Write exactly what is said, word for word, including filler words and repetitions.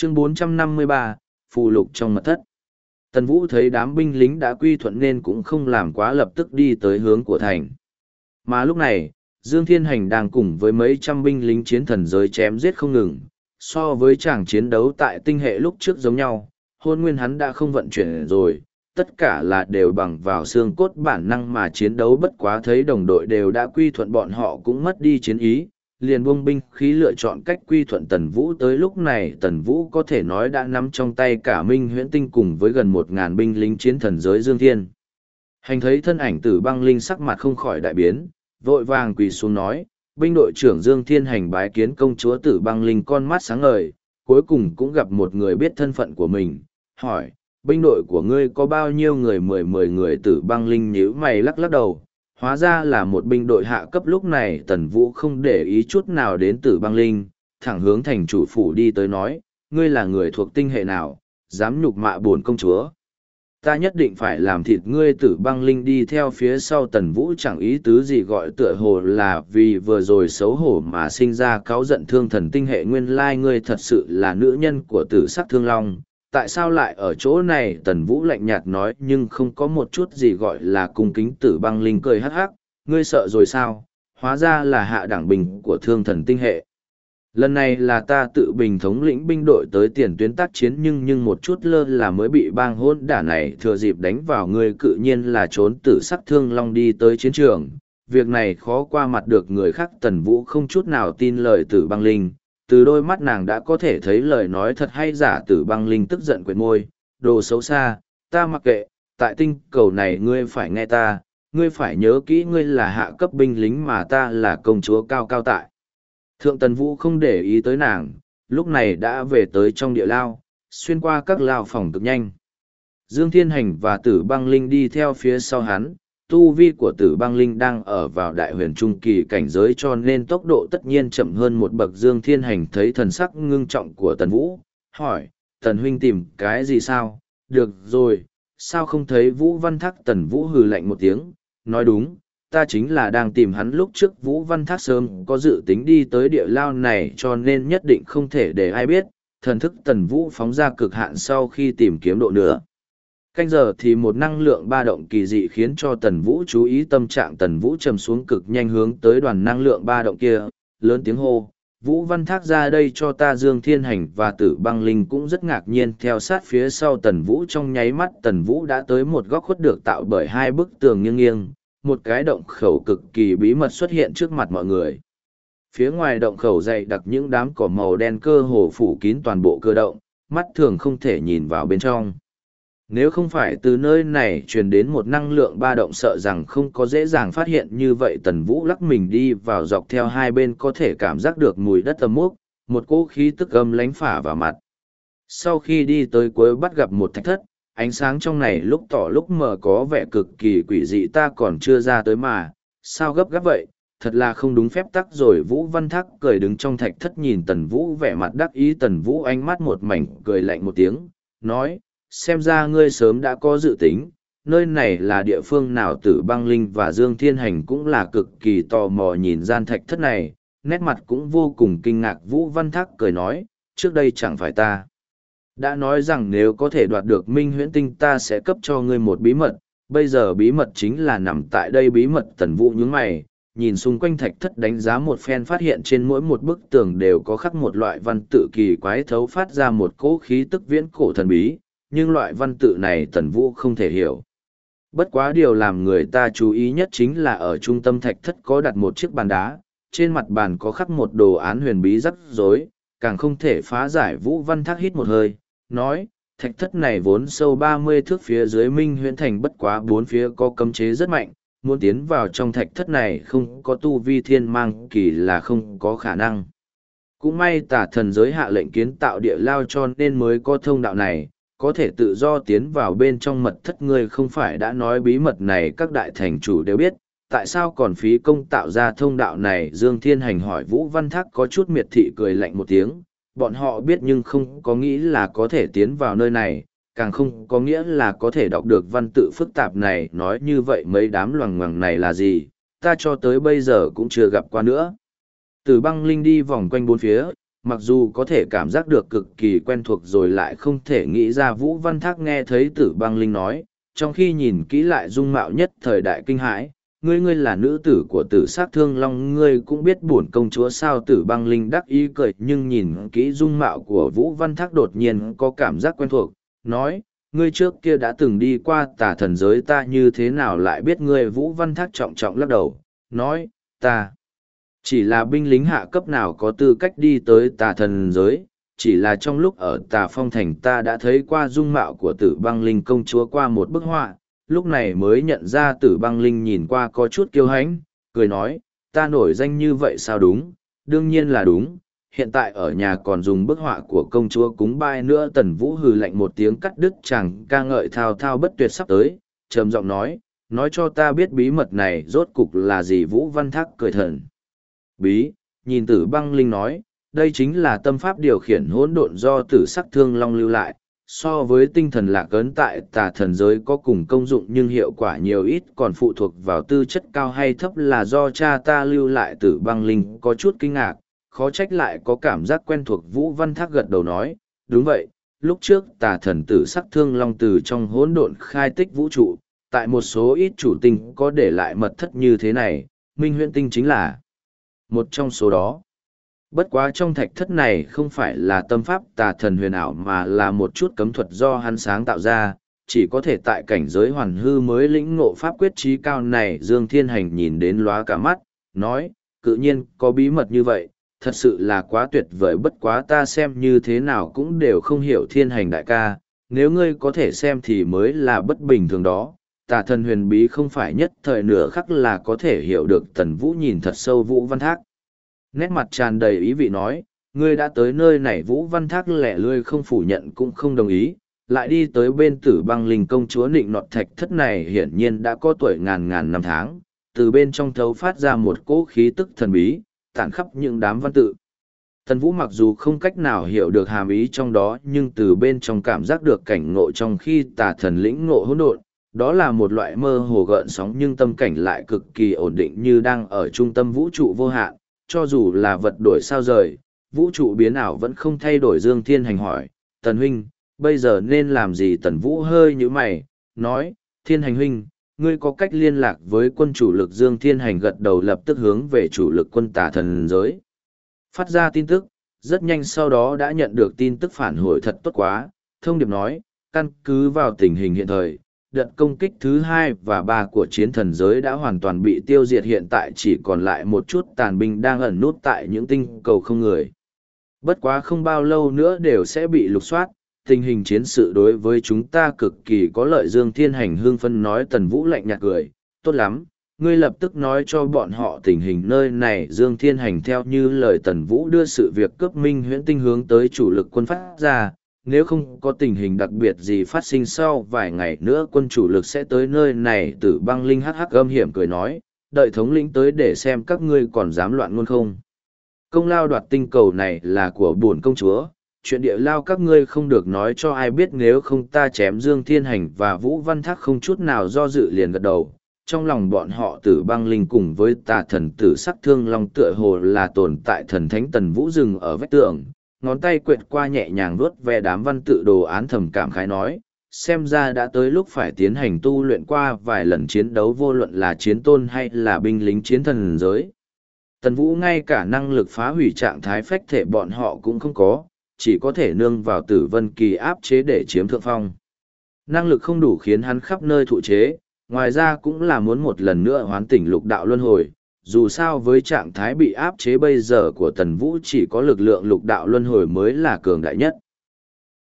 Chương bốn trăm năm mươi ba, Phù lục trong mật thất. Tần Vũ thấy đám binh lính đã quy thuận nên cũng không làm quá, lập tức đi tới hướng của thành. Mà lúc này, Dương Thiên Hành đang cùng với mấy trăm binh lính chiến thần giới chém giết không ngừng. So với chàng chiến đấu tại tinh hệ lúc trước giống nhau, hôn nguyên hắn đã không vận chuyển rồi, tất cả là đều bằng vào xương cốt bản năng mà chiến đấu, bất quá thấy đồng đội đều đã quy thuận bọn họ cũng mất đi chiến ý, liền buông binh khí lựa chọn cách quy thuận Tần Vũ. Tới lúc này Tần Vũ có thể nói đã nắm trong tay cả Minh Huyễn Tinh cùng với gần một ngàn binh lính chiến thần giới Dương Thiên. Hành thấy thân ảnh Tử Băng Linh sắc mặt không khỏi đại biến, vội vàng quỳ xuống nói, binh đội trưởng Dương Thiên Hành bái kiến công chúa. Tử Băng Linh con mắt sáng ngời, cuối cùng cũng gặp một người biết thân phận của mình, hỏi, binh đội của ngươi có bao nhiêu người? Mười mười người. Tử Băng Linh nhíu mày lắc lắc đầu, hóa ra là một binh đội hạ cấp. Lúc này Tần Vũ không để ý chút nào đến Tử Băng Linh, thẳng hướng thành chủ phủ đi tới nói, ngươi là người thuộc tinh hệ nào, dám nhục mạ bổn công chúa? Ta nhất định phải làm thịt ngươi. Tử Băng Linh đi theo phía sau Tần Vũ chẳng ý tứ gì, gọi tựa hồ là vì vừa rồi xấu hổ mà sinh ra cáu giận thương thần tinh hệ. Nguyên lai ngươi thật sự là nữ nhân của Tử Sắc Thương Long, tại sao lại ở chỗ này? Tần Vũ lạnh nhạt nói, nhưng không có một chút gì gọi là cung kính. Tử Băng Linh cười hắc hắc, ngươi sợ rồi sao? Hóa ra là hạ đẳng binh của thương thần tinh hệ. Lần này là ta tự bình thống lĩnh binh đội tới tiền tuyến tác chiến, nhưng nhưng một chút lơ là mới bị bang hôn đả này thừa dịp đánh vào ngươi, cự nhiên là trốn. Tử Sắc Thương Long đi tới chiến trường, việc này khó qua mặt được người khác. Tần Vũ không chút nào tin lời Tử Băng Linh, từ đôi mắt nàng đã có thể thấy lời nói thật hay giả. Tử Băng Linh tức giận quệt môi, đồ xấu xa, ta mặc kệ, tại tinh cầu này ngươi phải nghe ta, ngươi phải nhớ kỹ, ngươi là hạ cấp binh lính mà ta là công chúa cao cao tại thượng. Tần Vũ không để ý tới nàng, lúc này đã về tới trong địa lao, xuyên qua các lao phòng cực nhanh. Dương Thiên Hành và Tử Băng Linh đi theo phía sau hắn. Tu vi của Tử Băng Linh đang ở vào đại huyền trung kỳ cảnh giới, cho nên tốc độ tất nhiên chậm hơn một bậc. Dương Thiên Hành thấy thần sắc ngưng trọng của Tần Vũ, hỏi, Tần huynh tìm cái gì sao? Được rồi, sao không thấy Vũ Văn Thác? Tần Vũ hừ lạnh một tiếng, nói đúng, ta chính là đang tìm hắn. Lúc trước Vũ Văn Thác sớm có dự tính đi tới địa lao này, cho nên nhất định không thể để ai biết. Thần thức Tần Vũ phóng ra cực hạn, sau khi tìm kiếm độ nữa canh giờ thì một năng lượng ba động kỳ dị khiến cho Tần Vũ chú ý. Tâm trạng Tần Vũ trầm xuống cực nhanh, hướng tới đoàn năng lượng ba động kia, lớn tiếng hô, Vũ Văn Thác ra đây cho ta. Dương Thiên Hành và Tử Băng Linh cũng rất ngạc nhiên theo sát phía sau Tần Vũ. Trong nháy mắt Tần Vũ đã tới một góc khuất được tạo bởi hai bức tường nghiêng nghiêng, một cái động khẩu cực kỳ bí mật xuất hiện trước mặt mọi người. Phía ngoài động khẩu dày đặc những đám cỏ màu đen cơ hồ phủ kín toàn bộ cơ động, mắt thường không thể nhìn vào bên trong. Nếu không phải từ nơi này truyền đến một năng lượng ba động, sợ rằng không có dễ dàng phát hiện như vậy. Tần Vũ lắc mình đi vào, dọc theo hai bên có thể cảm giác được mùi đất âm mốc, một cỗ khí tức âm lánh phả vào mặt. Sau khi đi tới cuối bắt gặp một thạch thất, ánh sáng trong này lúc tỏ lúc mờ, có vẻ cực kỳ quỷ dị. Ta còn chưa ra tới mà, sao gấp gáp vậy? Thật là không đúng phép tắc rồi. Vũ Văn Thác cười đứng trong thạch thất nhìn Tần Vũ vẻ mặt đắc ý. Tần Vũ ánh mắt một mảnh cười lạnh một tiếng, nói, xem ra ngươi sớm đã có dự tính, nơi này là địa phương nào? Tử Băng Linh và Dương Thiên Hành cũng là cực kỳ tò mò nhìn gian thạch thất này, nét mặt cũng vô cùng kinh ngạc. Vũ Văn Thác cười nói, trước đây chẳng phải ta đã nói rằng nếu có thể đoạt được Minh Huyễn Tinh ta sẽ cấp cho ngươi một bí mật, bây giờ bí mật chính là nằm tại đây. Bí mật? Tần Vũ nhướng mày, nhìn xung quanh thạch thất đánh giá một phen, phát hiện trên mỗi một bức tường đều có khắc một loại văn tự kỳ quái, thấu phát ra một cỗ khí tức viễn cổ thần bí, nhưng loại văn tự này Tần Vũ không thể hiểu. Bất quá điều làm người ta chú ý nhất chính là ở trung tâm thạch thất có đặt một chiếc bàn đá, trên mặt bàn có khắc một đồ án huyền bí rắc rối, càng không thể phá giải. Vũ Văn Thác hít một hơi, nói, thạch thất này vốn sâu ba mươi thước phía dưới Minh Huyễn Thành, bất quá bốn phía có cấm chế rất mạnh, muốn tiến vào trong thạch thất này không có tu vi thiên mang kỳ là không có khả năng. Cũng may Tả Thần giới hạ lệnh kiến tạo địa lao cho nên mới có thông đạo này, có thể tự do tiến vào bên trong mật thất. Ngươi không phải đã nói bí mật này các đại thành chủ đều biết, tại sao còn phí công tạo ra thông đạo này? Dương Thiên Hành hỏi. Vũ Văn Thác có chút miệt thị cười lạnh một tiếng, bọn họ biết nhưng không có nghĩ là có thể tiến vào nơi này, càng không có nghĩa là có thể đọc được văn tự phức tạp này. Nói như vậy mấy đám loằng ngoằng này là gì? Ta cho tới bây giờ cũng chưa gặp qua nữa. Tử Băng Linh đi vòng quanh bốn phía, mặc dù có thể cảm giác được cực kỳ quen thuộc rồi lại không thể nghĩ ra Vũ Văn Thác nghe thấy Tử Băng Linh nói, trong khi nhìn kỹ lại dung mạo nhất thời đại kinh hãi, ngươi ngươi là nữ tử của Tử Sắc Thương Long, ngươi cũng biết bổn công chúa sao? Tử Băng Linh đắc ý cười, nhưng nhìn kỹ dung mạo của Vũ Văn Thác đột nhiên có cảm giác quen thuộc, nói, ngươi trước kia đã từng đi qua Tà Thần giới, ta như thế nào lại biết ngươi? Vũ Văn Thác trọng trọng lắc đầu, nói, ta chỉ là binh lính hạ cấp nào có tư cách đi tới Tà Thần giới, chỉ là trong lúc ở Tà Phong Thành ta đã thấy qua dung mạo của Tử Băng Linh công chúa qua một bức họa, lúc này mới nhận ra Tử Băng Linh nhìn qua có chút kiêu hãnh, cười nói, ta nổi danh như vậy sao? Đúng, đương nhiên là đúng, hiện tại ở nhà còn dùng bức họa của công chúa cúng bái nữa. Tần Vũ hừ lạnh một tiếng cắt đứt chàng ca ngợi thao thao bất tuyệt sắp tới, trầm giọng nói, nói cho ta biết bí mật này rốt cục là gì? Vũ Văn Thác cười thần bí, nhìn Tử Băng Linh nói, đây chính là tâm pháp điều khiển hỗn độn do Tử Sắc Thương Long lưu lại, so với tinh thần lạc ấn tại Tà Thần giới có cùng công dụng nhưng hiệu quả nhiều ít còn phụ thuộc vào tư chất cao hay thấp là do cha ta lưu lại. Tử Băng Linh có chút kinh ngạc, khó trách lại có cảm giác quen thuộc. Vũ Văn Thác gật đầu nói, đúng vậy, lúc trước Tà Thần Tử Sắc Thương Long từ trong hỗn độn khai tích vũ trụ, tại một số ít chủ tinh có để lại mật thất như thế này, Minh Huyễn Tinh chính là một trong số đó. Bất quá trong thạch thất này không phải là tâm pháp Tà Thần huyền ảo mà là một chút cấm thuật do hắn sáng tạo ra, chỉ có thể tại cảnh giới hoàn hư mới lĩnh ngộ pháp quyết trí cao này. Dương Thiên Hành nhìn đến lóa cả mắt, nói, cự nhiên có bí mật như vậy, thật sự là quá tuyệt vời, bất quá ta xem như thế nào cũng đều không hiểu. Thiên Hành đại ca, nếu ngươi có thể xem thì mới là bất bình thường đó, Tà Thần huyền bí không phải nhất thời nửa khắc là có thể hiểu được. Tần Vũ nhìn thật sâu Vũ Văn Thác, nét mặt tràn đầy ý vị nói, ngươi đã tới nơi này. Vũ Văn Thác lẻ lươi không phủ nhận cũng không đồng ý, lại đi tới bên Tử Băng Linh công chúa. Nịnh nọt thạch thất này hiển nhiên đã có tuổi ngàn ngàn năm tháng, từ bên trong thấu phát ra một cỗ khí tức thần bí, tản khắp những đám văn tự. Tần Vũ mặc dù không cách nào hiểu được hàm ý trong đó, nhưng từ bên trong cảm giác được cảnh ngộ trong khi Tà Thần lĩnh ngộ hỗn độn, đó là một loại mơ hồ gợn sóng nhưng tâm cảnh lại cực kỳ ổn định như đang ở trung tâm vũ trụ vô hạn. Cho dù là vật đổi sao rời, vũ trụ biến ảo vẫn không thay đổi. Dương Thiên Hành hỏi, Tần huynh, bây giờ nên làm gì? Tần Vũ hơi nhíu mày, nói, Thiên Hành huynh, ngươi có cách liên lạc với quân chủ lực? Dương Thiên Hành gật đầu, lập tức hướng về chủ lực quân Tà Thần giới phát ra tin tức, rất nhanh sau đó đã nhận được tin tức phản hồi thật tốt quá. Thông điệp nói, căn cứ vào tình hình hiện thời, đợt công kích thứ hai và ba của chiến thần giới đã hoàn toàn bị tiêu diệt, hiện tại chỉ còn lại một chút tàn binh đang ẩn nút tại những tinh cầu không người. Bất quá không bao lâu nữa đều sẽ bị lục soát, tình hình chiến sự đối với chúng ta cực kỳ có lợi. Dương Thiên Hành hưng phấn nói. Tần Vũ lạnh nhạt cười, tốt lắm, ngươi lập tức nói cho bọn họ tình hình nơi này. Dương Thiên Hành theo như lời Tần Vũ đưa sự việc cướp Minh Huyễn Tinh hướng tới chủ lực quân phát ra. Nếu không có tình hình đặc biệt gì phát sinh sau vài ngày nữa quân chủ lực sẽ tới nơi này. Tử Băng Linh hắc hắc âm hiểm cười nói, đợi thống lĩnh tới để xem các ngươi còn dám loạn ngôn không. Công lao đoạt tinh cầu này là của bổn công chúa, chuyện địa lao các ngươi không được nói cho ai biết, nếu không ta chém. Dương Thiên Hành và Vũ Văn Thác không chút nào do dự liền gật đầu. Trong lòng bọn họ Tử Băng Linh cùng với Tà Thần Tử Sắc Thương Long tựa hồ là tồn tại thần thánh. Tần Vũ dừng ở vách tường, ngón tay quệt qua nhẹ nhàng vuốt ve đám văn tự đồ án, thầm cảm khái nói, xem ra đã tới lúc phải tiến hành tu luyện. Qua vài lần chiến đấu vô luận là chiến tôn hay là binh lính chiến thần giới, Tần Vũ ngay cả năng lực phá hủy trạng thái phách thể bọn họ cũng không có, chỉ có thể nương vào Tử Vân Kỳ áp chế để chiếm thượng phong. Năng lực không đủ khiến hắn khắp nơi thụ chế, ngoài ra cũng là muốn một lần nữa hoán tỉnh lục đạo luân hồi. Dù sao với trạng thái bị áp chế bây giờ của Tần Vũ, chỉ có lực lượng lục đạo luân hồi mới là cường đại nhất.